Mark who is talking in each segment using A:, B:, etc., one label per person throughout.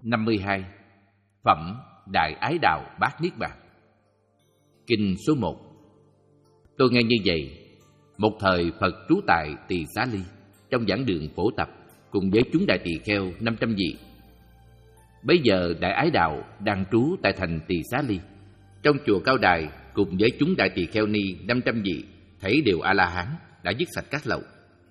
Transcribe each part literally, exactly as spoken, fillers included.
A: năm mươi hai. Phẩm Đại Ái Đạo Bát Niết Bàn. Kinh số một. Tôi nghe như vậy, một thời Phật trú tại Tỳ Xá Ly, trong giảng đường phổ tập cùng với chúng đại tỳ kheo năm trăm vị. Bấy giờ Đại Ái Đạo đang trú tại thành Tỳ Xá Ly, trong chùa Cao Đài cùng với chúng đại tỳ kheo ni năm trăm vị, thấy đều A La Hán, đã dứt sạch các lậu.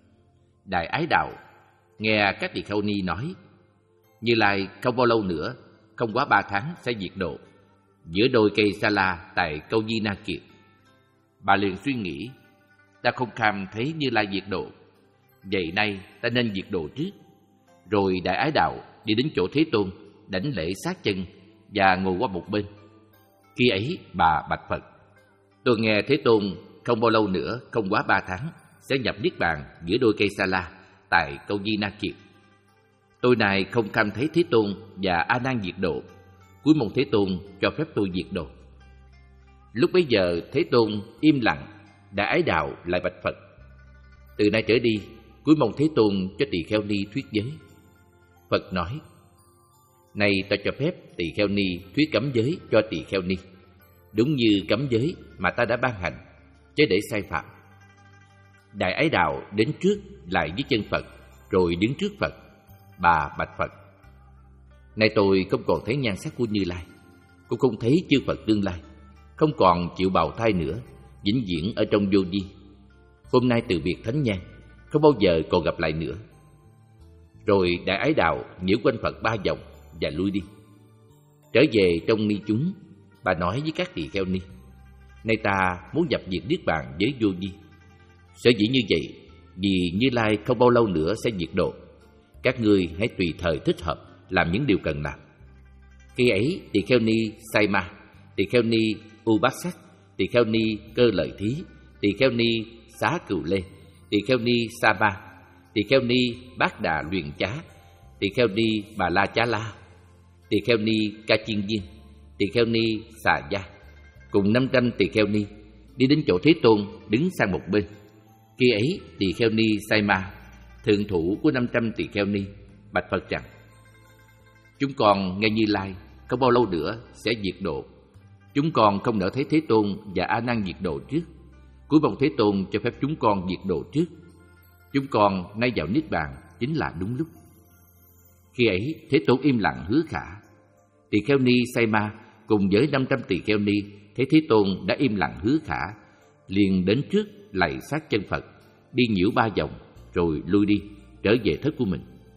A: Đại Ái Đạo nghe các tỳ kheo ni nói, Như Lai không bao lâu nữa, không quá ba tháng sẽ diệt độ giữa đôi cây sa la tại câu Di Na Kiệt. Bà liền suy nghĩ, ta không kham thấy Như Lai diệt độ, vậy nay ta nên diệt độ trước. Rồi Đại Ái Đạo đi đến chỗ Thế Tôn, đảnh lễ sát chân và ngồi qua một bên. Khi ấy bà bạch Phật, tôi nghe Thế Tôn không bao lâu nữa, không quá ba tháng sẽ nhập niết bàn giữa đôi cây sa la tại câu Di Na Kiệt. Tôi này không kham thấy Thế Tôn và A Nan diệt độ, cúi mong Thế Tôn cho phép tôi diệt độ. Lúc bấy giờ Thế Tôn im lặng. Đại Ái Đạo lại bạch Phật, từ nay trở đi cúi mong Thế Tôn cho tỳ kheo ni thuyết giới. Phật nói, này ta cho phép tỳ kheo ni thuyết cấm giới cho tỳ kheo ni, đúng như cấm giới mà ta đã ban hành, chứ để sai phạm. Đại Ái Đạo đến trước lại dưới chân Phật, rồi đứng trước Phật. Bà bạch Phật, nay tôi không còn thấy nhan sắc của Như Lai, cũng không thấy chư Phật tương lai, không còn chịu bào thai nữa, vĩnh viễn ở trong vô vi. Hôm nay từ biệt thánh nhan, không bao giờ còn gặp lại nữa. Rồi Đại Ái Đạo nhiễu quanh Phật ba vòng và lui đi. Trở về trong ni chúng, bà nói với các tỳ kheo ni, nay ta muốn nhập diệt niết bàn với vô vi. Sở dĩ như vậy, vì Như Lai không bao lâu nữa sẽ diệt độ. Các ngươi hãy tùy thời thích hợp làm những điều cần làm. Khi ấy tỳ kheo ni Sai Ma, tỳ kheo ni U Bát Sắc, tỳ kheo ni Cơ Lợi Thí, tỳ kheo ni Xá Cừu Lê, tỳ kheo ni Sa Ba, tỳ kheo ni Bát Đà Luyện Chá, tỳ kheo ni Bà La Chá La, tỳ kheo ni Ca Chiên Viên, tỳ kheo ni Xà Gia, cùng năm trăm tỳ kheo ni đi đến chỗ Thế Tôn, đứng sang một bên. Khi ấy tỳ kheo ni Sai Ma, thượng thủ của năm trăm tỳ kheo ni, bạch Phật rằng, chúng con nghe Như Lai không bao lâu nữa sẽ diệt độ. Chúng con không nỡ thấy Thế Tôn và A Nan diệt độ trước, cúi mong Thế Tôn cho phép chúng con diệt độ trước. Chúng con nay vào niết bàn chính là đúng lúc. Khi ấy Thế Tôn im lặng hứa khả. Tỳ kheo ni Sai Ma cùng với năm trăm tỳ kheo ni thấy Thế Tôn đã im lặng hứa khả, liền đến trước lạy sát chân Phật, đi nhiễu ba vòng, rồi lui đi trở về thất của mình.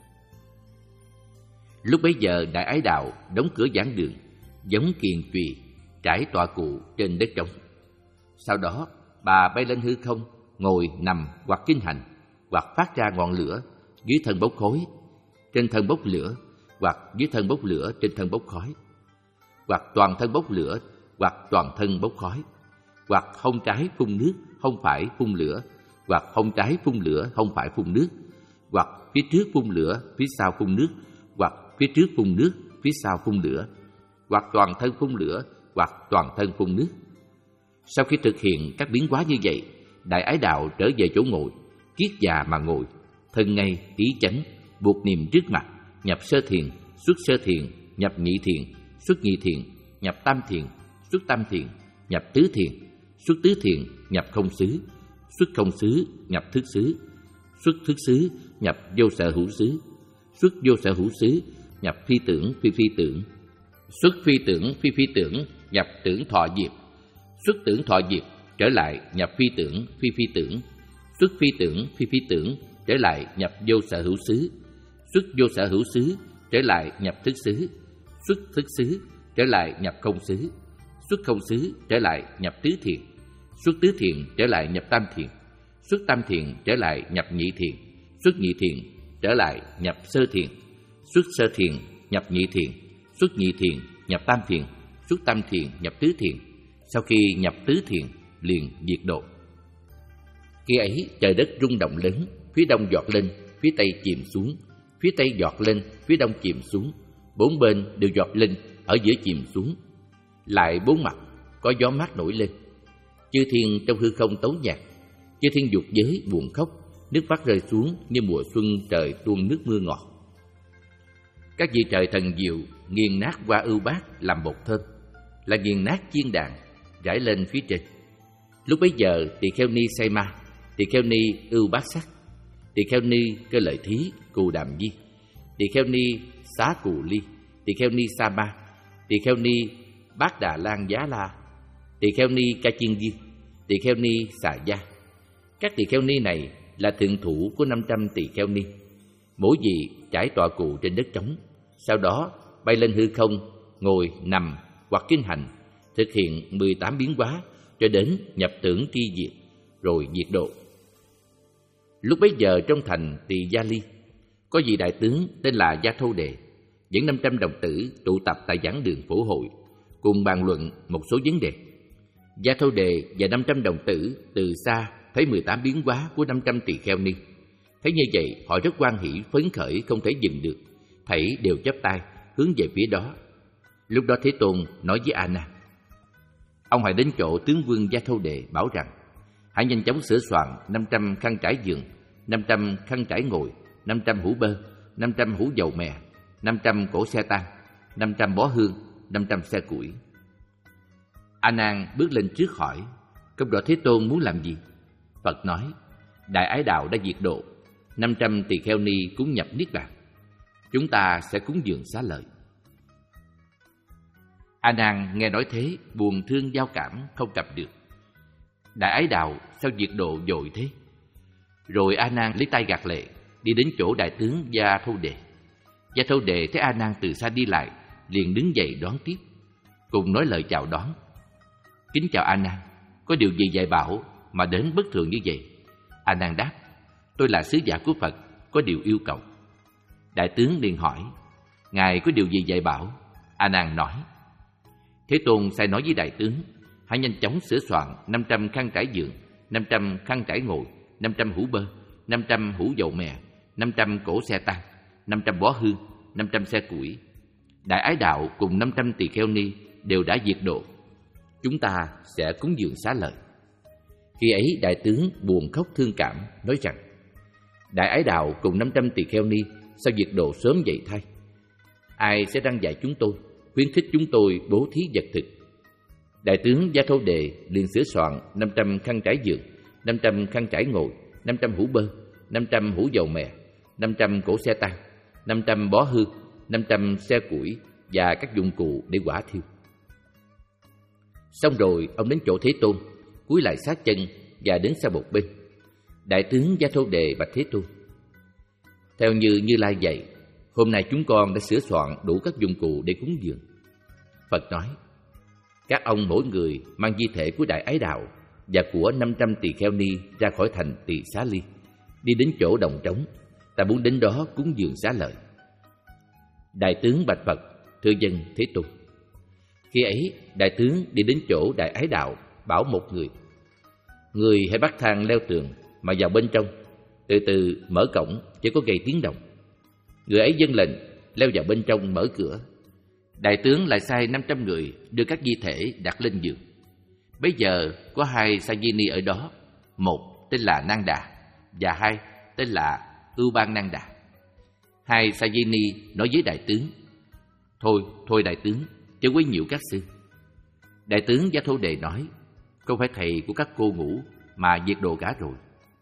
A: Lúc bấy giờ Đại Ái Đạo đóng cửa giảng đường, giống kiền chùy trải tọa cụ trên đất trống. Sau đó bà bay lên hư không, ngồi nằm hoặc kinh hành, hoặc phát ra ngọn lửa dưới thân bốc khói, trên thân bốc lửa, hoặc dưới thân bốc lửa trên thân bốc khói, hoặc toàn thân bốc lửa, hoặc toàn thân bốc khói, hoặc hông trái phun nước, không phải phun lửa, hoặc hông trái phun lửa, không phải phun nước, hoặc phía trước phun lửa, phía sau phun nước, hoặc phía trước phun nước, phía sau phun lửa, hoặc toàn thân phun lửa, hoặc toàn thân phun nước. Sau khi thực hiện các biến hóa như vậy, Đại Ái Đạo trở về chỗ ngồi, kiết già mà ngồi, thân ngay, ý chánh, buộc niệm trước mặt, nhập sơ thiền, xuất sơ thiền, nhập nhị thiền, xuất nhị thiền, nhập tam thiền, xuất tam thiền, nhập tứ thiền, xuất tứ thiền, nhập không xứ, xuất không xứ, nhập thức xứ, xuất thức xứ, nhập vô sở hữu xứ, xuất vô sở hữu xứ, nhập phi tưởng phi phi tưởng, xuất phi tưởng phi phi tưởng, nhập tưởng thọ diệt, xuất tưởng thọ diệt, trở lại nhập phi tưởng phi phi tưởng, xuất phi tưởng phi phi tưởng, trở lại nhập vô sở hữu xứ, xuất vô sở hữu xứ, trở lại nhập thức xứ, xuất thức xứ, trở lại nhập không xứ, xuất không xứ, trở lại nhập tứ thiền, xuất tứ thiền, trở lại nhập tam thiền, xuất tam thiền, trở lại nhập nhị thiền, xuất nhị thiền, trở lại nhập sơ thiền, xuất sơ thiền, nhập nhị thiền, xuất nhị thiền, nhập tam thiền, xuất tam thiền, nhập tứ thiền. Sau khi nhập tứ thiền, liền diệt độ. Khi ấy trời đất rung động lớn, phía đông giọt lên, phía tây chìm xuống, phía tây giọt lên, phía đông chìm xuống, bốn bên đều giọt lên, ở giữa chìm xuống. Lại bốn mặt có gió mát nổi lên. Chư thiên trong hư không tấu nhạc, chư thiên dục giới buồn khóc, nước mắt rơi xuống như mùa xuân trời tuôn nước mưa ngọt. Các vị trời thần diệu nghiền nát hoa ưu bát làm bột thơm, là nghiền nát chiên đàn rải lên phía trên. Lúc bấy giờ tỳ kheo ni say ma, tỳ kheo ni ưu bát sắc, tỳ kheo ni cơ lợi thí cù đàm di, tỳ kheo ni xá cù ly, tỳ kheo ni sa ma, tỳ kheo ni bát đà lan giá la, tỳ kheo ni ca chiên viên, tỳ kheo ni xà gia. Các tỳ kheo ni này là thượng thủ của năm trăm tỳ kheo ni, mỗi vị trải tọa cụ trên đất trống, sau đó bay lên hư không, ngồi, nằm hoặc kinh hành, thực hiện mười tám biến hóa cho đến nhập tưởng tri diệt, rồi diệt độ. Lúc bấy giờ trong thành Tỳ Gia Ly, có vị đại tướng tên là Gia Thâu Đề dẫn năm trăm đồng tử tụ tập tại giảng đường phổ hội, cùng bàn luận một số vấn đề. Gia Thâu Đề và năm trăm đồng tử từ xa thấy mười tám biến hóa của năm trăm tỳ kheo ni. Thấy như vậy, họ rất hoan hỷ phấn khởi không thể dừng được, thảy đều chắp tay hướng về phía đó. Lúc đó Thế Tôn nói với A Nan: ông hãy đến chỗ tướng vương Gia Thâu Đề bảo rằng hãy nhanh chóng sửa soạn năm trăm khăn trải giường, năm trăm khăn trải ngồi, năm trăm hũ bơ, năm trăm hũ dầu mè, năm trăm cỗ xe tăng, năm trăm bó hương, năm trăm xe củi. A Nan bước lên trước hỏi: không rõ Thế Tôn muốn làm gì? Phật nói: đại ái đạo đã diệt độ, năm trăm tỳ kheo ni cũng nhập niết bàn, chúng ta sẽ cúng dường xá lợi. A Nan nghe nói thế, buồn thương giao cảm không tập được. Đại ái đạo sao diệt độ vội thế? Rồi A Nan lấy tay gạt lệ, đi đến chỗ đại tướng Gia Thâu Đề. Gia Thâu Đề thấy A Nan từ xa đi lại, liền đứng dậy đón tiếp, cùng nói lời chào đón. Kính chào A Nan, có điều gì dạy bảo mà đến bất thường như vậy? A Nan đáp: tôi là sứ giả của Phật, có điều yêu cầu. Đại tướng liền hỏi: ngài có điều gì dạy bảo? A Nan nói: Thế Tôn sai nói với đại tướng hãy nhanh chóng sửa soạn năm trăm khăn trải giường, năm trăm khăn trải ngồi, năm trăm hũ bơ, năm trăm hũ dầu mè, năm trăm cỗ xe tăng, năm trăm bó hương, năm trăm xe củi. Đại ái đạo cùng năm trăm tỳ kheo ni đều đã diệt độ, chúng ta sẽ cúng dường xá lợi. Khi ấy đại tướng buồn khóc thương cảm, nói rằng: đại ái đạo cùng năm trăm tỳ kheo ni sao diệt độ sớm vậy thay? Ai sẽ răn dạy chúng tôi, khuyến khích chúng tôi bố thí vật thực? Đại tướng Gia Thâu Đề liền sửa soạn năm trăm khăn trải giường, năm trăm khăn trải ngồi, năm trăm hũ bơ, năm trăm hũ dầu mè, năm trăm cỗ xe tăng, năm trăm bó hương, năm trăm xe củi và các dụng cụ để hỏa thiêu. Xong rồi ông đến chỗ Thế Tôn, cúi lại sát chân và đứng sang một bên. Đại tướng Gia Thâu Đề bạch Thế Tôn: theo như Như Lai dạy, hôm nay chúng con đã sửa soạn đủ các dụng cụ để cúng dường. Phật nói: các ông mỗi người mang di thể của đại ái đạo và của năm trăm tỳ kheo ni ra khỏi thành Tỳ Xá Ly, đi đến chỗ đồng trống, ta muốn đến đó cúng dường xá lợi. Đại tướng bạch Phật: thưa dân Thế Tôn. Khi ấy đại tướng đi đến chỗ đại ái đạo, bảo một người: người hãy bắt thang leo tường mà vào bên trong, từ từ mở cổng chỉ có gây tiếng động. Người ấy vâng lệnh, leo vào bên trong mở cửa. Đại tướng lại sai năm trăm người đưa các di thể đặt lên giường. Bấy giờ có hai sa di ni ở đó, một tên là Nang Đà và hai tên là Ưu Ban Nang Đà. Hai sa di ni nói với đại tướng: thôi thôi đại tướng, chớ quấy nhiễu các sư. Đại tướng Gia Thâu Đề nói: không phải thầy của các cô ngủ mà diệt độ cả rồi.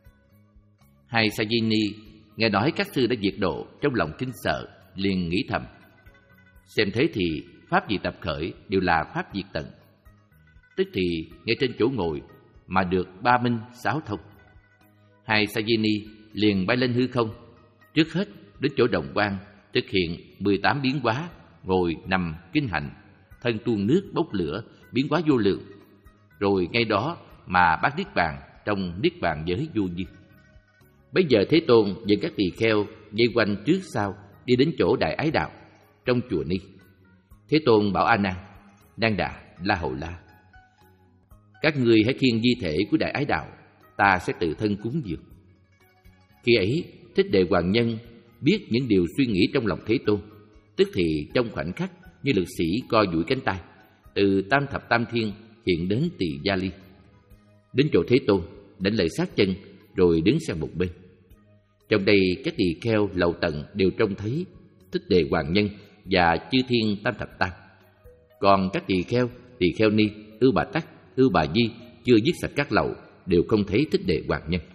A: Hai sa di ni nghe nói các sư đã diệt độ, trong lòng kinh sợ, liền nghĩ thầm: xem thế thì pháp gì tập khởi đều là pháp diệt tận. Tức thì ngay trên chỗ ngồi mà được ba minh sáu thông. Hai sa di ni liền bay lên hư không, trước hết đến chỗ đồng quan, thực hiện mười tám biến hóa, ngồi nằm kinh hành, thân tuôn nước bốc lửa, biến hóa vô lượng. Rồi ngay đó mà bác niết bàn trong niết bàn giới vô dư. Bây giờ Thế Tôn dẫn các tỳ kheo vây quanh trước sau đi đến chỗ đại ái đạo trong chùa Ni. Thế Tôn bảo A Nan, Nang Đà, La Hầu La: các ngươi hãy khiêng di thể của đại ái đạo, ta sẽ tự thân cúng dường. Khi ấy Thích Đệ Hoàng Nhân biết những điều suy nghĩ trong lòng Thế Tôn, tức thì trong khoảnh khắc như lực sĩ co duỗi cánh tay, từ tam thập tam thiên hiện đến Tỳ Gia Ly. Đến chỗ Thế Tôn, đánh lễ sát chân rồi đứng sang một bên. Trong đây các tỳ kheo lầu tận đều trông thấy, Thích Đề Hoàng Nhân và Chư Thiên Tam Thập Tam. Còn các tỳ kheo, tỳ kheo ni, Ưu Bà Tắc, Ưu Bà Di chưa dứt sạch các lậu đều không thấy Thích Đề Hoàng Nhân.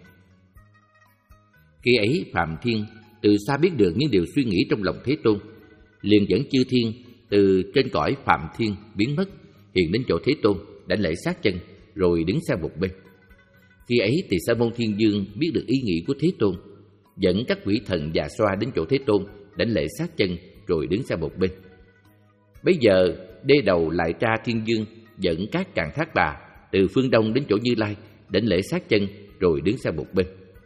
A: Khi ấy Phạm Thiên từ xa biết được những điều suy nghĩ trong lòng Thế Tôn, liền dẫn chư thiên từ trên cõi Phạm Thiên biến mất, hiện đến chỗ Thế Tôn, đảnh lễ sát chân, rồi đứng sang một bên. Khi ấy Tỳ Sa Môn Thiên Dương biết được ý nghĩ của Thế Tôn, dẫn các quỷ thần già xoa đến chỗ Thế Tôn, đảnh lễ sát chân, rồi đứng sang một bên. Bấy giờ Đê Đầu Lại Tra Thiên Dương dẫn các Càn Thác Bà từ phương đông đến chỗ Như Lai, đảnh lễ sát chân, rồi đứng sang một bên.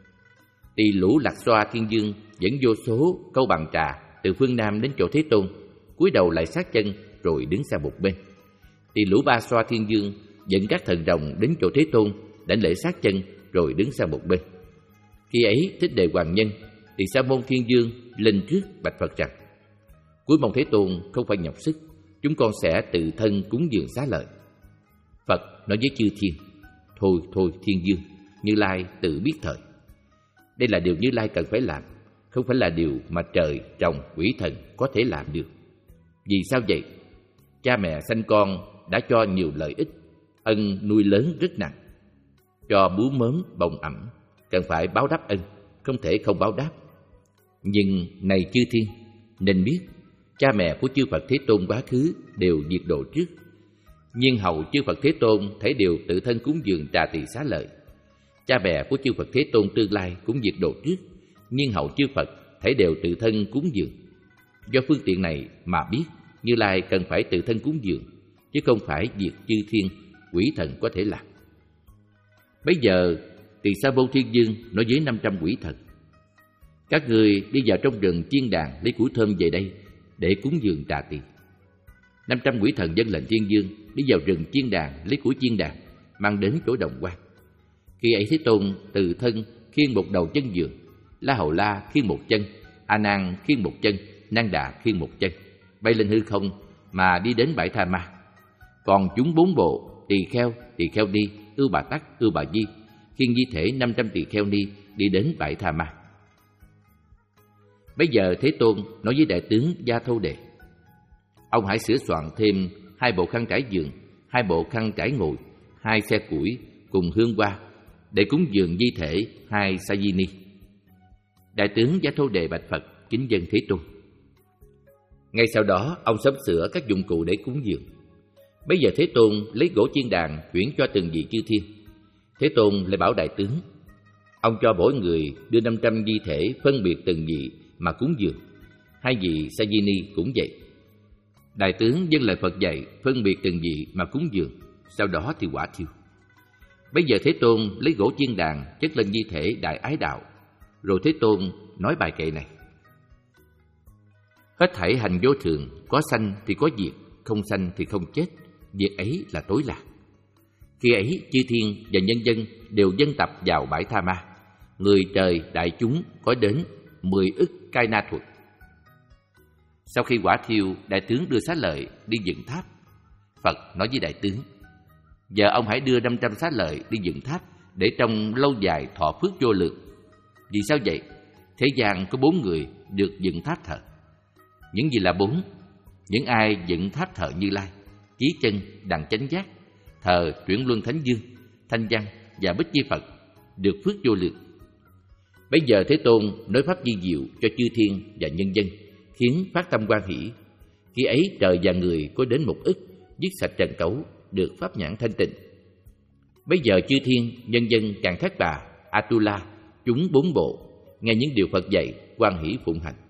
A: Tỳ Lũ Lạc Xoa Thiên Dương dẫn vô số câu bằng trà từ phương nam đến chỗ Thế Tôn, cúi đầu lại sát chân, rồi đứng sang một bên. Tỳ Lũ Ba Xoa Thiên Dương dẫn các thần rồng đến chỗ Thế Tôn, đảnh lễ sát chân, rồi đứng sang một bên. Khi ấy Thích Đề Hoàng Nhân, Tỳ Sa Môn Thiên Dương lên trước bạch Phật rằng: Cuối mong Thế Tôn không phải nhọc sức, chúng con sẽ tự thân cúng dường xá lợi. Phật nói với chư thiên: Thôi thôi Thiên Dương, Như Lai tự biết thời. Đây là điều Như Lai cần phải làm, không phải là điều mà trời, rồng, quỷ thần có thể làm được. Vì sao vậy? Cha mẹ sanh con đã cho nhiều lợi ích, ân nuôi lớn rất nặng. Cho bú mớm bồng ẩm, cần phải báo đáp ân, không thể không báo đáp. Nhưng này chư thiên, nên biết cha mẹ của chư Phật Thế Tôn quá khứ đều diệt độ trước. Nhiên hậu chư Phật Thế Tôn thấy đều tự thân cúng dường trà tỳ xá lợi. Cha mẹ của chư Phật Thế Tôn tương lai cũng diệt độ trước, nhiên hậu chư Phật thấy đều tự thân cúng dường. Do phương tiện này mà biết Như Lai cần phải tự thân cúng dường, chứ không phải việc chư thiên, quỷ thần có thể làm. Bây giờ Tỳ Sa Môn Thiên Dương nói với năm trăm quỷ thần: Các người đi vào trong rừng chiên đàn lấy củi thơm về đây để cúng dường trà tỳ. Năm trăm quỷ thần vâng lệnh Thiên Dương đi vào rừng chiên đàn lấy củi chiên đàn, mang đến chỗ Đồng Quan. Khi ấy Thế Tôn từ thân khiêng một đầu chân giường, La Hầu La khiêng một chân, A Nan khiêng một chân, Nan Đà khiêng một chân, bay lên hư không mà đi đến bãi Tha Ma. Còn chúng bốn bộ, tỳ kheo, tỳ kheo ni, Ưu Bà Tắc, Ưu Bà Di khiêng di thể năm trăm tỳ kheo ni đi đến bãi Tha Ma. Bây giờ Thế Tôn nói với đại tướng Gia Thâu Đề: Ông hãy sửa soạn thêm hai bộ khăn trải giường, hai bộ khăn trải ngồi, hai xe củi cùng hương hoa để cúng dường di thể hai sa di ni. Đại tướng Gia Thâu Đề bạch Phật kính dân Thế Tôn. Ngay sau đó ông sắp sửa các dụng cụ để cúng dường. Bây giờ Thế Tôn lấy gỗ chiên đàn chuyển cho từng vị chư thiên. Thế Tôn lại bảo đại tướng: Ông cho mỗi người đưa năm trăm di thể phân biệt từng vị mà cúng dường. Hai vị sa di ni cũng vậy. Đại tướng vâng lời Phật dạy phân biệt từng vị mà cúng dường, sau đó thì quả thiêu. Bây giờ Thế Tôn lấy gỗ chiên đàn chất lên di thể Đại Ái Đạo, rồi Thế Tôn nói bài kệ này: Hết thảy hành vô thường, có sanh thì có diệt, không sanh thì không chết, việc ấy là tối lạc. Khi ấy chư thiên và nhân dân đều dân tập vào bãi Tha Ma. Người trời đại chúng có đến mười ức cai na thuật. Sau khi quả thiêu, đại tướng đưa xá lợi đi dựng tháp. Phật nói với đại tướng: Giờ ông hãy đưa năm trăm xá lợi đi dựng tháp để trong lâu dài thọ phước vô lượng. Vì sao vậy? Thế gian có bốn người được dựng tháp thờ. Những gì là bốn? Những ai dựng tháp thờ Như Lai, Chí Chân, Đặng Chánh Giác, thờ Chuyển Luân Thánh Dương, Thanh Văn và Bích Chi Phật, được phước vô lượng. Bây giờ Thế Tôn nói pháp di diệu cho chư thiên và nhân dân, khiến phát tâm hoan hỷ. Khi ấy trời và người có đến một ức, dứt sạch trần cấu, được pháp nhãn thanh tịnh. Bây giờ chư thiên, nhân dân Càn Thác Bà, Atula, chúng bốn bộ, nghe những điều Phật dạy, hoan hỷ phụng hành.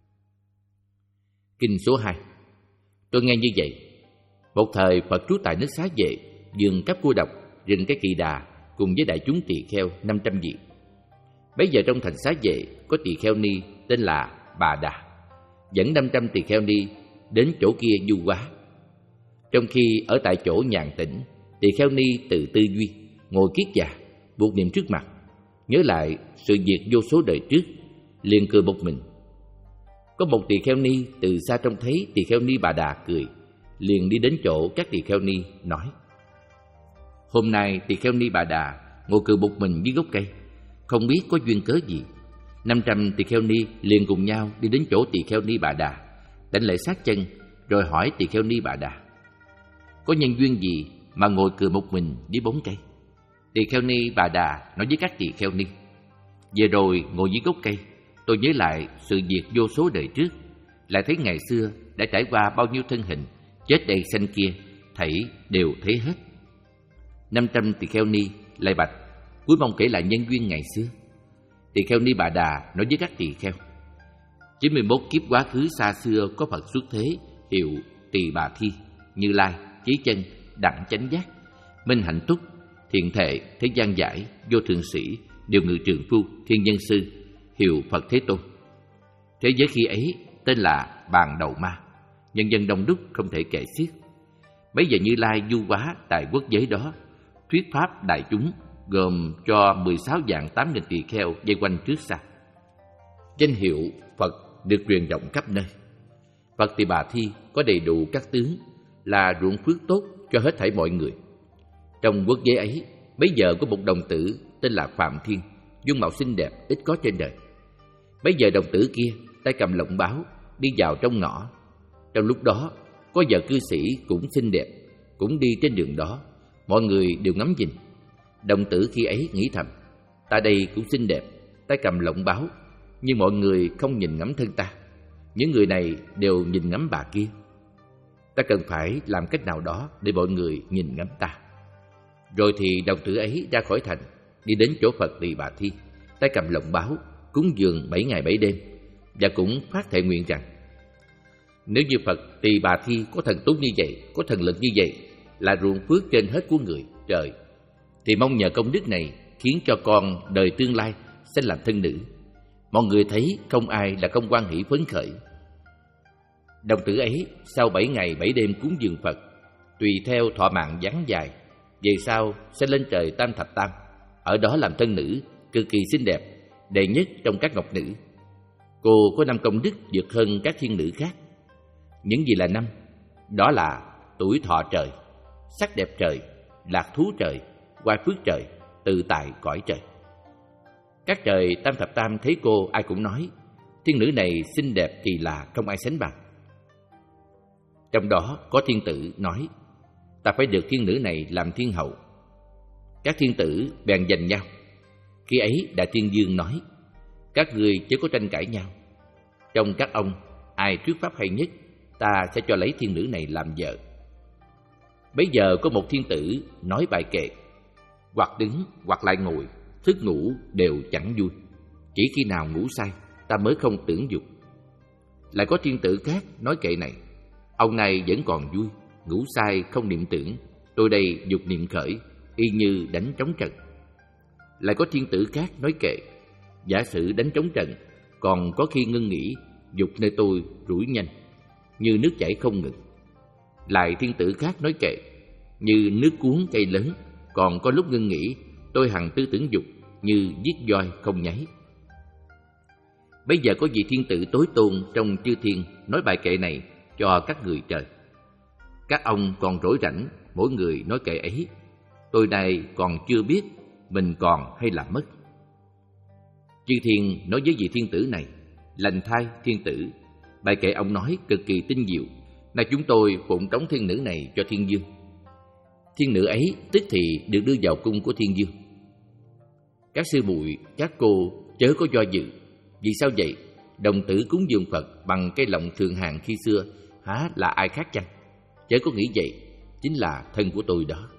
A: Kinh số hai. Tôi nghe như vậy: Một thời Phật trú tại nước Xá Vệ, vườn Cáp Cô Độc, rừng Cái Kỳ Đà, cùng với đại chúng tỳ kheo năm trăm vị. Bấy giờ trong thành Xá Vệ có tỳ kheo ni tên là Bà Đà, dẫn năm trăm tỳ kheo ni đến chỗ kia du hóa. Trong khi ở tại chỗ nhàn tĩnh, tỳ kheo ni từ tư duy, ngồi kiết già, buộc niệm trước mặt, nhớ lại sự việc vô số đời trước, liền cười một mình. Có một tỳ kheo ni từ xa trông thấy tỳ kheo ni Bà Đà cười, liền đi đến chỗ các tỳ kheo ni nói: Hôm nay tỳ kheo ni Bà Đà ngồi cười một mình dưới gốc cây, không biết có duyên cớ gì. Năm trăm tỳ kheo ni liền cùng nhau đi đến chỗ tỳ kheo ni Bà Đà, đảnh lễ sát chân, rồi hỏi tỳ kheo ni Bà Đà: có nhân duyên gì mà ngồi cười một mình dưới bóng cây? Tỳ kheo ni Bà Đà nói với các tỳ kheo ni: về rồi ngồi dưới gốc cây, tôi nhớ lại sự việc vô số đời trước, lại thấy ngày xưa đã trải qua bao nhiêu thân hình, chết đây sanh kia, thảy đều thấy hết. Năm trăm tỳ kheo ni lại bạch: cuối mong kể lại nhân duyên ngày xưa. Tỳ kheo ni Bà Đà nói với các tỳ kheo: chín mươi mốt kiếp quá khứ xa xưa có Phật xuất thế, hiệu Tỳ Bà Thi, Như Lai, Chí Chân, Đẳng Chánh Giác, Minh Hạnh Túc, Thiện Thệ, Thế Gian Giải, Vô Thượng Sĩ, Điều Ngự Trường Phu, Thiên Nhân Sư, hiệu Phật Thế Tôn. Thế giới khi ấy tên là Bàn Đầu Ma, nhân dân đông đúc không thể kể xiết. Bấy giờ Như Lai du hóa tại quốc giới đó, thuyết pháp đại chúng, gồm cho mười sáu vạn tám nghìn tỳ kheo vây quanh trước sau. Danh hiệu Phật được truyền rộng khắp nơi. Phật Tỳ Bà Thi có đầy đủ các tướng, là ruộng phước tốt cho hết thảy mọi người. Trong quốc giới ấy, bấy giờ có một đồng tử tên là Phạm Thiên, dung mạo xinh đẹp ít có trên đời. Bấy giờ đồng tử kia tay cầm lọng báo, đi vào trong ngõ. Trong lúc đó, có vợ cư sĩ cũng xinh đẹp, cũng đi trên đường đó. Mọi người đều ngắm nhìn. Đồng tử khi ấy nghĩ thầm: ta đây cũng xinh đẹp, tay cầm lọng báo, nhưng mọi người không nhìn ngắm thân ta. Những người này đều nhìn ngắm bà kia. Ta cần phải làm cách nào đó để mọi người nhìn ngắm ta. Rồi thì đồng tử ấy ra khỏi thành, đi đến chỗ Phật Tỳ Bà Thi, tay cầm lọng báo, cúng dường bảy ngày bảy đêm, và cũng phát thệ nguyện rằng: nếu như Phật Tỳ Bà Thi có thần tốt như vậy, có thần lực như vậy, là ruộng phước trên hết của người trời, thì mong nhờ công đức này khiến cho con đời tương lai sẽ làm thân nữ. Mọi người thấy không ai là không hoan hỷ phấn khởi. Đồng tử ấy sau bảy ngày bảy đêm cúng dường Phật, tùy theo thọ mạng vắn dài, về sau sẽ lên trời Tam Thập Tam, ở đó làm thân nữ cực kỳ xinh đẹp, đệ nhất trong các ngọc nữ. Cô có năm công đức vượt hơn các thiên nữ khác. Những gì là năm? Đó là tuổi thọ trời, sắc đẹp trời, lạc thú trời, oai phước trời, tự tại cõi trời. Các trời Tam Thập Tam thấy cô ai cũng nói: thiên nữ này xinh đẹp kỳ lạ, không ai sánh bằng. Trong đó có thiên tử nói: ta phải được thiên nữ này làm thiên hậu. Các thiên tử bèn giành nhau. Khi ấy Đại Thiên Dương nói: các ngươi chớ có tranh cãi nhau. Trong các ông, ai thuyết pháp hay nhất, ta sẽ cho lấy thiên nữ này làm vợ. Bấy giờ có một thiên tử nói bài kệ: hoặc đứng hoặc lại ngồi, thức ngủ đều chẳng vui. Chỉ khi nào ngủ say, ta mới không tưởng dục. Lại có thiên tử khác nói kệ này: ông này vẫn còn vui, ngủ say không niệm tưởng, tôi đây dục niệm khởi, y như đánh trống trận. Lại có thiên tử khác nói kệ: giả sử đánh trống trận, còn có khi ngưng nghỉ, dục nơi tôi rủi nhanh, như nước chảy không ngừng. Lại thiên tử khác nói kệ: như nước cuốn cây lớn, còn có lúc ngưng nghỉ, tôi hằng tư tưởng dục, như giết voi không nháy. Bây giờ có vị thiên tử tối tôn trong chư thiên nói bài kệ này cho các người trời. Các ông còn rỗi rảnh, mỗi người nói kệ ấy. Tôi này còn chưa biết mình còn hay là mất. Chư thiên nói với vị thiên tử này: lành thai thiên tử, bài kệ ông nói cực kỳ tinh diệu, nay chúng tôi phụng trống thiên nữ này cho thiên dương. Thiên nữ ấy tức thì được đưa vào cung của thiên dương. Các sư muội, các cô chớ có do dự. Vì sao vậy? Đồng tử cúng dường Phật bằng cây lọng thường hàng khi xưa, há là ai khác chăng? Chớ có nghĩ vậy, chính là thân của tôi đó.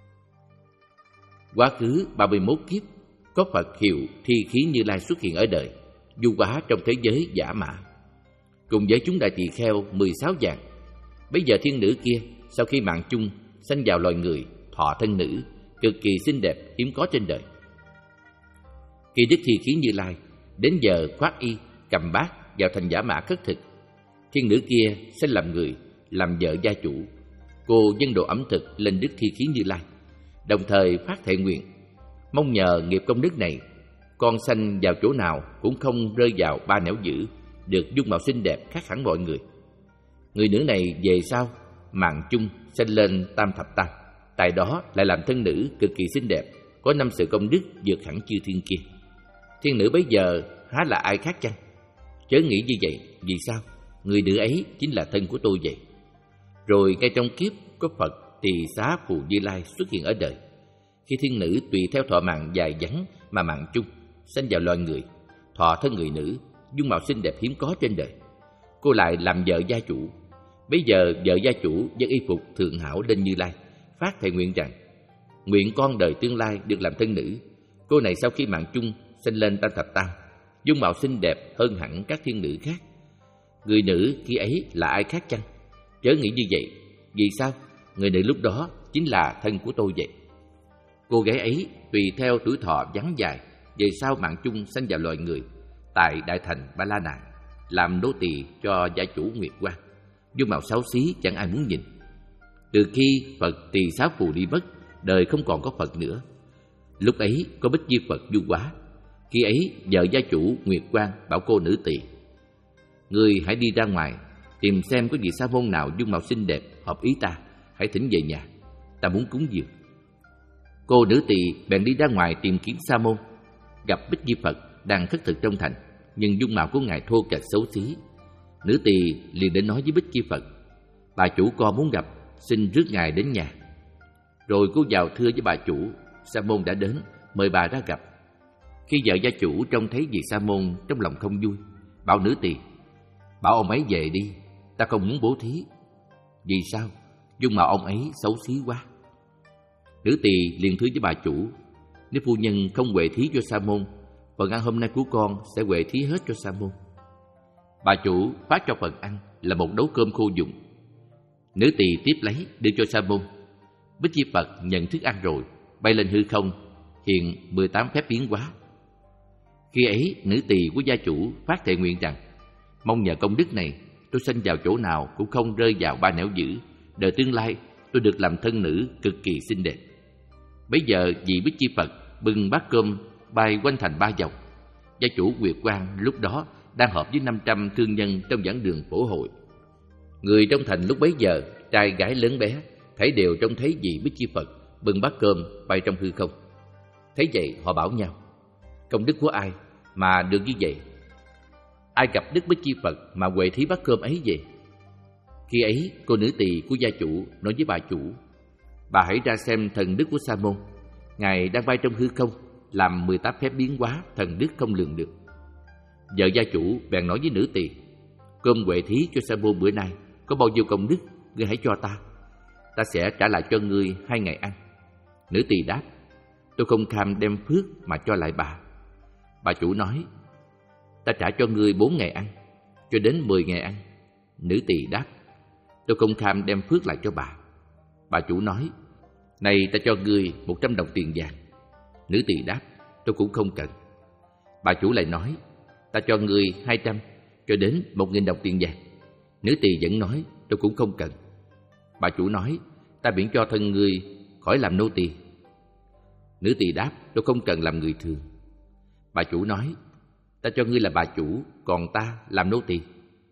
A: Quá khứ ba mươi mốt kiếp, có Phật hiệu Thi Khí Như Lai xuất hiện ở đời, du hóa trong thế giới giả mã, cùng với chúng đại tỳ kheo mười sáu vạn. Bây giờ thiên nữ kia sau khi mạng chung sanh vào loài người, thọ thân nữ, cực kỳ xinh đẹp hiếm có trên đời. Khi Đức Thi Khí Như Lai đến giờ khoác y, cầm bát vào thành giả mã khất thực, thiên nữ kia sẽ làm người, làm vợ gia chủ. Cô dâng đồ ẩm thực lên Đức Thi Khí Như Lai, đồng thời phát thệ nguyện: mong nhờ nghiệp công đức này, con sanh vào chỗ nào cũng không rơi vào ba nẻo dữ, được dung mạo xinh đẹp khác hẳn mọi người. Người nữ này về sau mạng chung sanh lên Tam Thập Tam, tại đó lại làm thân nữ cực kỳ xinh đẹp, có năm sự công đức vượt hẳn chư thiên kia. Thiên nữ bấy giờ há là ai khác chăng? Chớ nghĩ như vậy. Vì sao? Người nữ ấy chính là thân của tôi vậy. Rồi ngay trong kiếp có Phật Tỳ Xá Phù Như Lai xuất hiện ở đời. Khi thiên nữ tùy theo thọ mạng dài ngắn mà mạng chung, sanh vào loài người, thọ thân người nữ, dung mạo xinh đẹp hiếm có trên đời. Cô lại làm vợ gia chủ. Bây giờ vợ gia chủ dâng y phục thượng hảo lên Như Lai, phát thệ nguyện rằng nguyện con đời tương lai được làm thân nữ. Cô này sau khi mạng chung sanh lên tam thập tam, dung mạo xinh đẹp hơn hẳn các thiên nữ khác. Người nữ khi ấy là ai khác chăng? Chớ nghĩ như vậy. Vì sao? Người nữ lúc đó chính là thân của tôi vậy. Cô gái ấy tùy theo tuổi thọ vắn dài, về sau mạng chung sanh vào loài người, tại đại thành Ba La Nại, làm nô tỳ cho gia chủ Nguyệt Quang, dung mạo xấu xí chẳng ai muốn nhìn. Từ khi Phật Tỳ Xá Phù đi mất, đời không còn có Phật nữa. Lúc ấy có Bích Chi Phật Du Hóa. Khi ấy vợ gia chủ Nguyệt Quang bảo cô nữ tỳ: người hãy đi ra ngoài tìm xem có vị sa môn nào dung mạo xinh đẹp hợp ý ta, hãy thỉnh về nhà, ta muốn cúng dường. Cô nữ tỳ bèn đi ra ngoài tìm kiếm sa môn, gặp Bích Chi Phật đang khất thực trong thành, nhưng dung mạo của ngài thô kệch xấu xí. Nữ tỳ liền đến nói với Bích Chi Phật: bà chủ con muốn gặp, xin rước ngài đến nhà. Rồi cô vào thưa với bà chủ: sa môn đã đến, mời bà ra gặp. Khi vợ gia chủ trông thấy vị sa môn, trong lòng không vui, bảo nữ tỳ: bảo ông ấy về đi, ta không muốn bố thí. Vì sao? Dung mạo ông ấy xấu xí quá. Nữ tỳ liền thưa với bà chủ: nếu phu nhân không huệ thí cho sa môn, phần ăn hôm nay của con sẽ huệ thí hết cho sa môn. Bà chủ phát cho phần ăn là một đấu cơm khô dụng. Nữ tỳ tiếp lấy đưa cho sa môn. Bích Chi Phật nhận thức ăn rồi, bay lên hư không, hiện mười tám phép biến hóa. Khi ấy nữ tỳ của gia chủ phát thệ nguyện rằng: mong nhờ công đức này, tôi sanh vào chỗ nào cũng không rơi vào ba nẻo dữ, đời tương lai tôi được làm thân nữ cực kỳ xinh đẹp. Bấy giờ vị Bích Chi Phật bưng bát cơm bay quanh thành ba vòng. Gia chủ Nguyệt Quang lúc đó đang họp với năm trăm thương nhân trong giảng đường phổ hội. Người trong thành lúc bấy giờ, trai gái lớn bé, thảy đều trông thấy vị Bích Chi Phật bưng bát cơm bay trong hư không. Thấy vậy họ bảo nhau: công đức của ai mà được như vậy? Ai gặp đức Bích Chi Phật mà huệ thí bát cơm ấy vậy? Khi ấy cô nữ tỳ của gia chủ nói với bà chủ: bà hãy ra xem thần đức của Sa môn. Ngài đang bay trong hư không, làm mười tám phép biến hóa, thần đức không lường được. Vợ gia chủ bèn nói với nữ tỳ: cơm huệ thí cho Sa môn bữa nay có bao nhiêu công đức, ngươi hãy cho ta, ta sẽ trả lại cho ngươi hai ngày ăn. Nữ tỳ đáp: tôi không kham đem phước mà cho lại bà. Bà chủ nói: ta trả cho ngươi bốn ngày ăn, cho đến mười ngày ăn. Nữ tỳ đáp: tôi không kham đem phước lại cho bà. Bà chủ nói: này ta cho ngươi một trăm đồng tiền vàng. Nữ tỳ đáp: tôi cũng không cần. Bà chủ lại nói: ta cho ngươi hai trăm, cho đến một nghìn đồng tiền vàng. Nữ tỳ vẫn nói: tôi cũng không cần. Bà chủ nói: ta miễn cho thân ngươi khỏi làm nô tỳ. Nữ tỳ đáp: tôi không cần làm người thường. Bà chủ nói: ta cho ngươi là bà chủ, còn ta làm nô tỳ.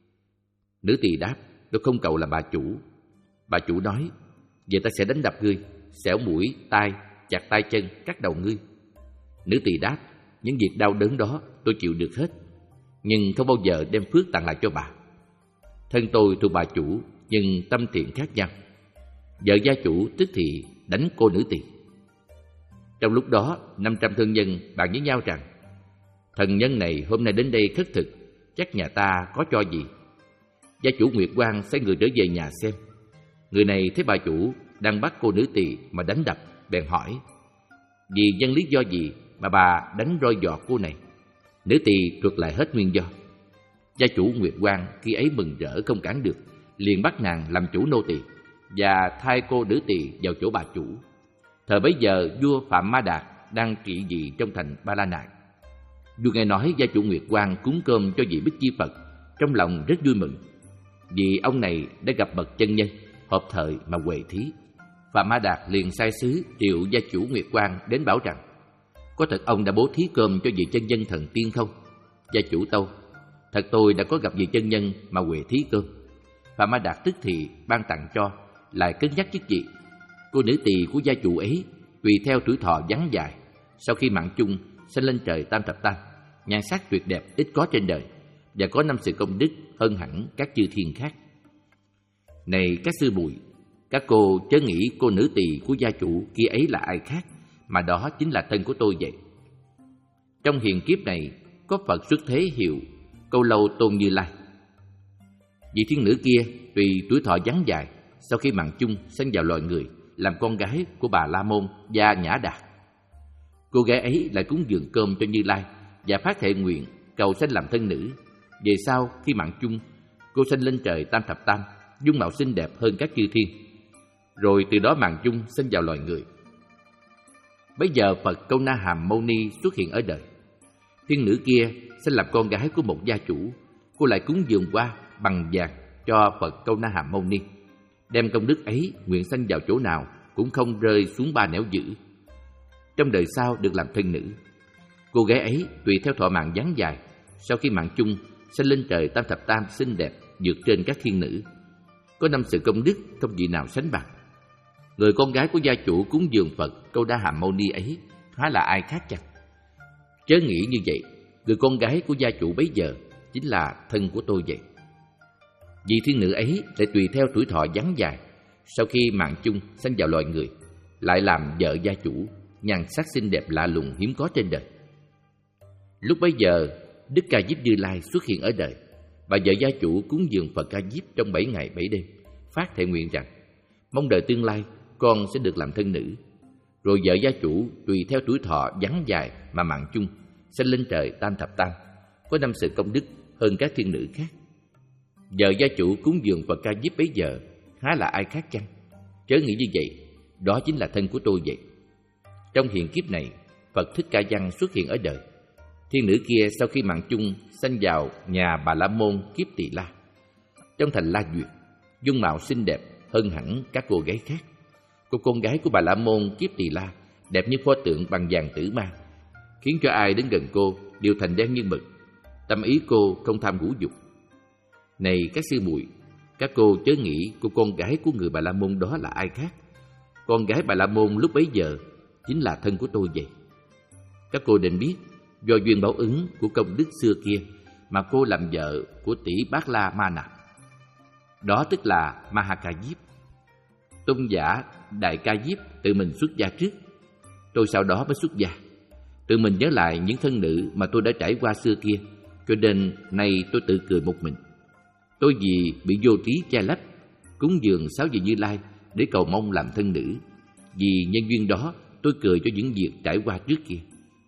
A: Nữ tỳ đáp: tôi không cầu là bà chủ. Bà chủ nói: vậy ta sẽ đánh đập ngươi, xẻo mũi, tai, chặt tay chân, cắt đầu ngươi. Nữ tỳ đáp: những việc đau đớn đó tôi chịu được hết, nhưng không bao giờ đem phước tặng lại cho bà. Thân tôi thuộc bà chủ, nhưng tâm thiện khác nhau. Vợ gia chủ tức thì đánh cô nữ tỳ. Trong lúc đó, năm trăm thương nhân bàn với nhau rằng: thần nhân này hôm nay đến đây khất thực, chắc nhà ta có cho gì. Gia chủ Nguyệt Quang sai người trở về nhà xem. Người này thấy bà chủ đang bắt cô nữ tỳ mà đánh đập, bèn hỏi: vì nhân lý do gì mà bà đánh roi dọa cô này? Nữ tỳ thuật lại hết nguyên do. Gia chủ Nguyệt Quang khi ấy mừng rỡ không cản được, liền bắt nàng làm chủ nô tỳ và thay cô nữ tỳ vào chỗ bà chủ. Thời bấy giờ vua Phạm Ma Đạt đang trị vì trong thành Ba La Nại. Vua nghe nói gia chủ Nguyệt Quang cúng cơm cho vị Bích Chi Phật, trong lòng rất vui mừng, vì ông này đã gặp bậc chân nhân, hợp thời mà huệ thí. Phạm Ma Đạt liền sai sứ triệu gia chủ Nguyệt Quang đến bảo rằng: có thật ông đã bố thí cơm cho vị chân nhân thần tiên không? Gia chủ tâu: thật tôi đã có gặp vị chân nhân mà huệ thí cơm. Phạm Ma Đạt tức thì ban tặng cho, lại cân nhắc chức vị. Cô nữ tỳ của gia chủ ấy tùy theo tuổi thọ ngắn dài, sau khi mạng chung sanh lên trời tam thập tam, nhan sắc tuyệt đẹp ít có trên đời, và có năm sự công đức hơn hẳn các chư thiên khác. Này các sư muội, các cô chớ nghĩ cô nữ tỳ của gia chủ kia ấy là ai khác, mà đó chính là thân của tôi vậy. Trong hiện kiếp này có Phật xuất thế hiệu Câu Lâu Tôn Như Lai. Vị thiên nữ kia tùy tuổi thọ ngắn dài, sau khi mạng chung sinh vào loài người, làm con gái của Bà La Môn và Nhã Đà. Cô gái ấy lại cúng dường cơm cho Như Lai và phát thệ nguyện cầu sanh làm thân nữ. Về sau khi mạng chung, cô sanh lên trời Tam Thập Tam, dung mạo xinh đẹp hơn các chư thiên. Rồi từ đó mạng chung sinh vào loài người. Bấy giờ Phật Câu Na Hàm Mâu Ni xuất hiện ở đời. Thiên nữ kia sinh làm con gái của một gia chủ. Cô lại cúng dường hoa bằng vàng cho Phật Câu Na Hàm Mâu Ni, đem công đức ấy nguyện sanh vào chỗ nào cũng không rơi xuống ba nẻo dữ. Trong đời sau được làm thân nữ. Cô gái ấy tùy theo thọ mạng ngắn dài, sau khi mạng chung sanh lên trời Tam Thập Tam xinh đẹp vượt trên các thiên nữ, có năm sự công đức không gì nào sánh bằng. Người con gái của gia chủ cúng dường Phật Câu Na Hàm Mâu Ni ấy há là ai khác chăng? Chớ nghĩ như vậy, người con gái của gia chủ bấy giờ chính là thân của tôi vậy. Vị thiên nữ ấy lại tùy theo tuổi thọ ngắn dài, sau khi mạng chung sanh vào loài người, lại làm vợ gia chủ, nhan sắc xinh đẹp lạ lùng hiếm có trên đời. Lúc bấy giờ, Đức Ca Diếp Như Lai xuất hiện ở đời. Bà vợ gia chủ cúng dường Phật Ca Diếp trong bảy ngày bảy đêm, phát thệ nguyện rằng mong đời tương lai con sẽ được làm thân nữ. Rồi vợ gia chủ tùy theo tuổi thọ ngắn dài mà mạng chung sanh lên trời Tam Thập Tam, có năm sự công đức hơn các thiên nữ khác. Vợ gia chủ cúng dường Phật Ca Diếp bấy giờ há là ai khác chăng? Chớ nghĩ như vậy, đó chính là thân của tôi vậy. Trong hiện kiếp này, Phật Thích Ca Văn xuất hiện ở đời. Thiên nữ kia sau khi mạng chung sanh vào nhà Bà La Môn kiếp Tỳ La, trong thành La Duyệt, dung mạo xinh đẹp hơn hẳn các cô gái khác. Cô con gái của Bà La Môn kiếp Tỳ La đẹp như pho tượng bằng vàng tử ma, khiến cho ai đến gần cô đều thành đen như mực. Tâm ý cô không tham ngũ dục. Này các sư muội, các cô chớ nghĩ cô con gái của người Bà La Môn đó là ai khác. Con gái Bà La Môn lúc bấy giờ chính là thân của tôi vậy. Các cô nên biết, do duyên báo ứng của công đức xưa kia mà cô làm vợ của tỷ Bát La Ma Nạp. Đó tức là Ma Ha Ca Diếp. Tôn giả Đại Ca Diếp tự mình xuất gia trước, tôi sau đó mới xuất gia. Tự mình nhớ lại những thân nữ mà tôi đã trải qua xưa kia, cho nên nay tôi tự cười một mình. Tôi vì bị vô trí che lấp, cúng dường sáu vị Như Lai để cầu mong làm thân nữ. Vì nhân duyên đó, tôi cười cho những việc trải qua trước kia.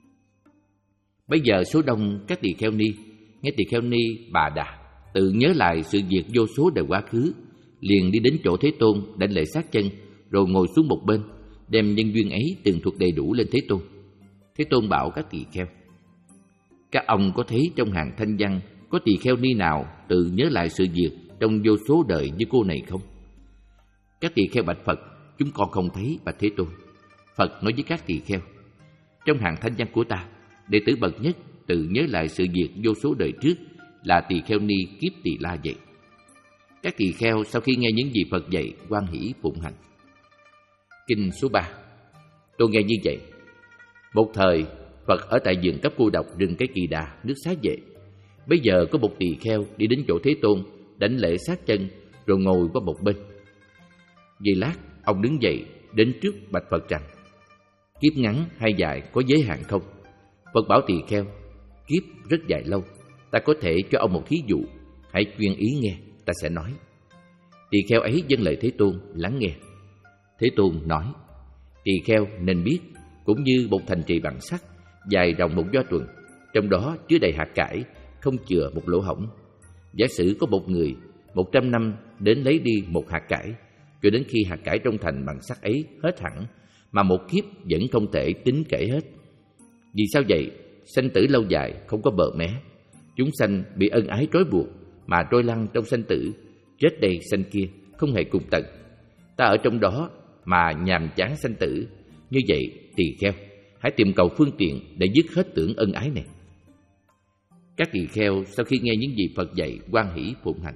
A: Bây giờ số đông các tỳ kheo ni, nghe tỳ kheo ni Bà Đà tự nhớ lại sự việc vô số đời quá khứ, liền đi đến chỗ Thế Tôn đảnh lễ sát chân, rồi ngồi xuống một bên, đem nhân duyên ấy tường thuật đầy đủ lên Thế Tôn. Thế Tôn bảo các tỳ kheo: các ông có thấy trong hàng thanh văn có tỳ kheo ni nào tự nhớ lại sự việc trong vô số đời như cô này không? Các tỳ kheo bạch Phật: chúng con không thấy, bạch Thế Tôn. Phật nói với các tỳ kheo: trong hàng thanh văn của ta, đệ tử bậc nhất tự nhớ lại sự việc vô số đời trước là tỳ kheo ni kiếp Tỳ La vậy. Các tỳ kheo sau khi nghe những gì Phật dạy, hoan hỷ phụng hành. Kinh số ba. Tôi nghe như vậy. Một thời, Phật ở tại vườn Cấp Cô Độc, rừng Cây Kỳ Đà, nước Xá Vệ. Bây giờ có một tỳ kheo đi đến chỗ Thế Tôn, đảnh lễ sát chân, rồi ngồi qua một bên. Giây lát, ông đứng dậy, đến trước bạch Phật rằng: kiếp ngắn hay dài có giới hạn không? Phật bảo tỳ kheo: kiếp rất dài lâu, ta có thể cho ông một thí dụ, hãy chuyên ý nghe, ta sẽ nói. Tỳ kheo ấy vâng lời Thế Tôn, lắng nghe. Thế Tôn nói: tỳ kheo nên biết, cũng như một thành trì bằng sắt, dài rộng một do tuần, trong đó chứa đầy hạt cải, không chừa một lỗ hổng. Giả sử có một người một trăm năm đến lấy đi một hạt cải, cho đến khi hạt cải trong thành bằng sắt ấy hết hẳn, mà một kiếp vẫn không thể tính kể hết. Vì sao vậy? Sanh tử lâu dài không có bờ mé, chúng sanh bị ân ái trói buộc mà trôi lăn trong sanh tử, chết đây sanh kia không hề cùng tận. Ta ở trong đó mà nhàm chán sanh tử. Như vậy tỳ kheo hãy tìm cầu phương tiện để dứt hết tưởng ân ái này. Các tỳ kheo sau khi nghe những gì Phật dạy, hoan hỷ phụng hành.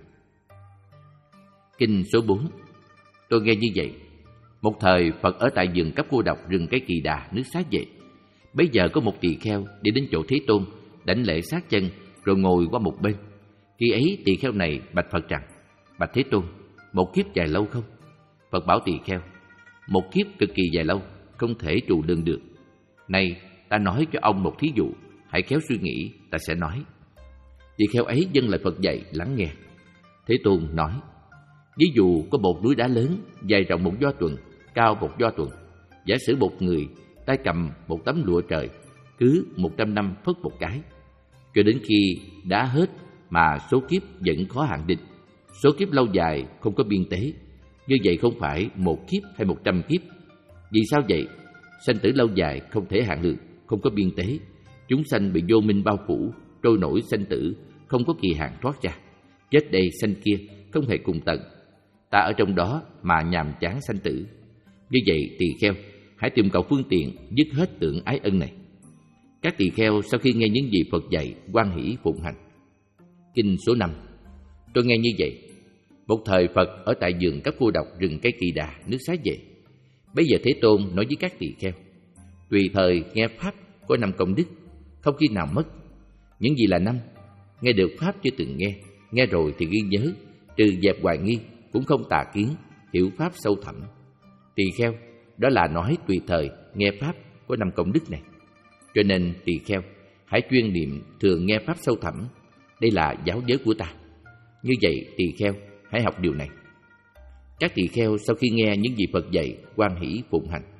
A: Kinh số bốn. Tôi nghe như vậy. Một thời Phật ở tại vườn Cấp Cô Độc, rừng Cây Kỳ Đà, nước Xá Vệ. Bấy giờ có một tỳ kheo đi đến chỗ Thế Tôn, đảnh lễ sát chân rồi ngồi qua một bên. Khi ấy tỳ kheo này bạch Phật rằng: Bạch Thế Tôn, một kiếp dài lâu không? Phật bảo tỳ kheo: Một kiếp cực kỳ dài lâu, không thể trụ đương được. Này, ta nói cho ông một thí dụ, hãy khéo suy nghĩ, ta sẽ nói. Tỳ kheo ấy dâng lời Phật dạy lắng nghe. Thế Tôn nói: Ví dụ có một núi đá lớn, dài rộng một do tuần, cao một do tuần. Giả sử một người tay cầm một tấm lụa trời, cứ một trăm năm phất một cái, cho đến khi đá hết mà số kiếp vẫn khó hạn định. Số kiếp lâu dài không có biên tế. Như vậy không phải một kiếp hay một trăm kiếp. Vì sao vậy? Sanh tử lâu dài không thể hạn lượng, không có biên tế. Chúng sanh bị vô minh bao phủ, trôi nổi sanh tử, không có kỳ hạn thoát ra. Chết đây sanh kia, không hề cùng tận. Ta ở trong đó mà nhàm chán sanh tử. Như vậy tỳ kheo, hãy tìm cầu phương tiện dứt hết tưởng ái ân này. Các tỳ kheo sau khi nghe những gì Phật dạy, hoan hỷ phụng hành. Kinh số năm. Tôi nghe như vậy. Một thời Phật ở tại vườn các cô độc rừng cây Kỳ Đà, nước Xá Vệ. Bây giờ Thế Tôn nói với các tỳ kheo: Tùy thời nghe pháp có năm công đức, không khi nào mất. Những gì là năm? Nghe được pháp chưa từng nghe, nghe rồi thì ghi nhớ, trừ dẹp hoài nghi, cũng không tà kiến, hiểu pháp sâu thẳm. Tỳ kheo, đó là nói tùy thời nghe pháp có năm công đức này. Cho nên tỳ kheo, hãy chuyên niệm thường nghe pháp sâu thẳm. Đây là giáo giới của ta. Như vậy tỳ kheo, hãy học điều này. Các tỳ kheo sau khi nghe những gì Phật dạy, hoan hỷ phụng hành.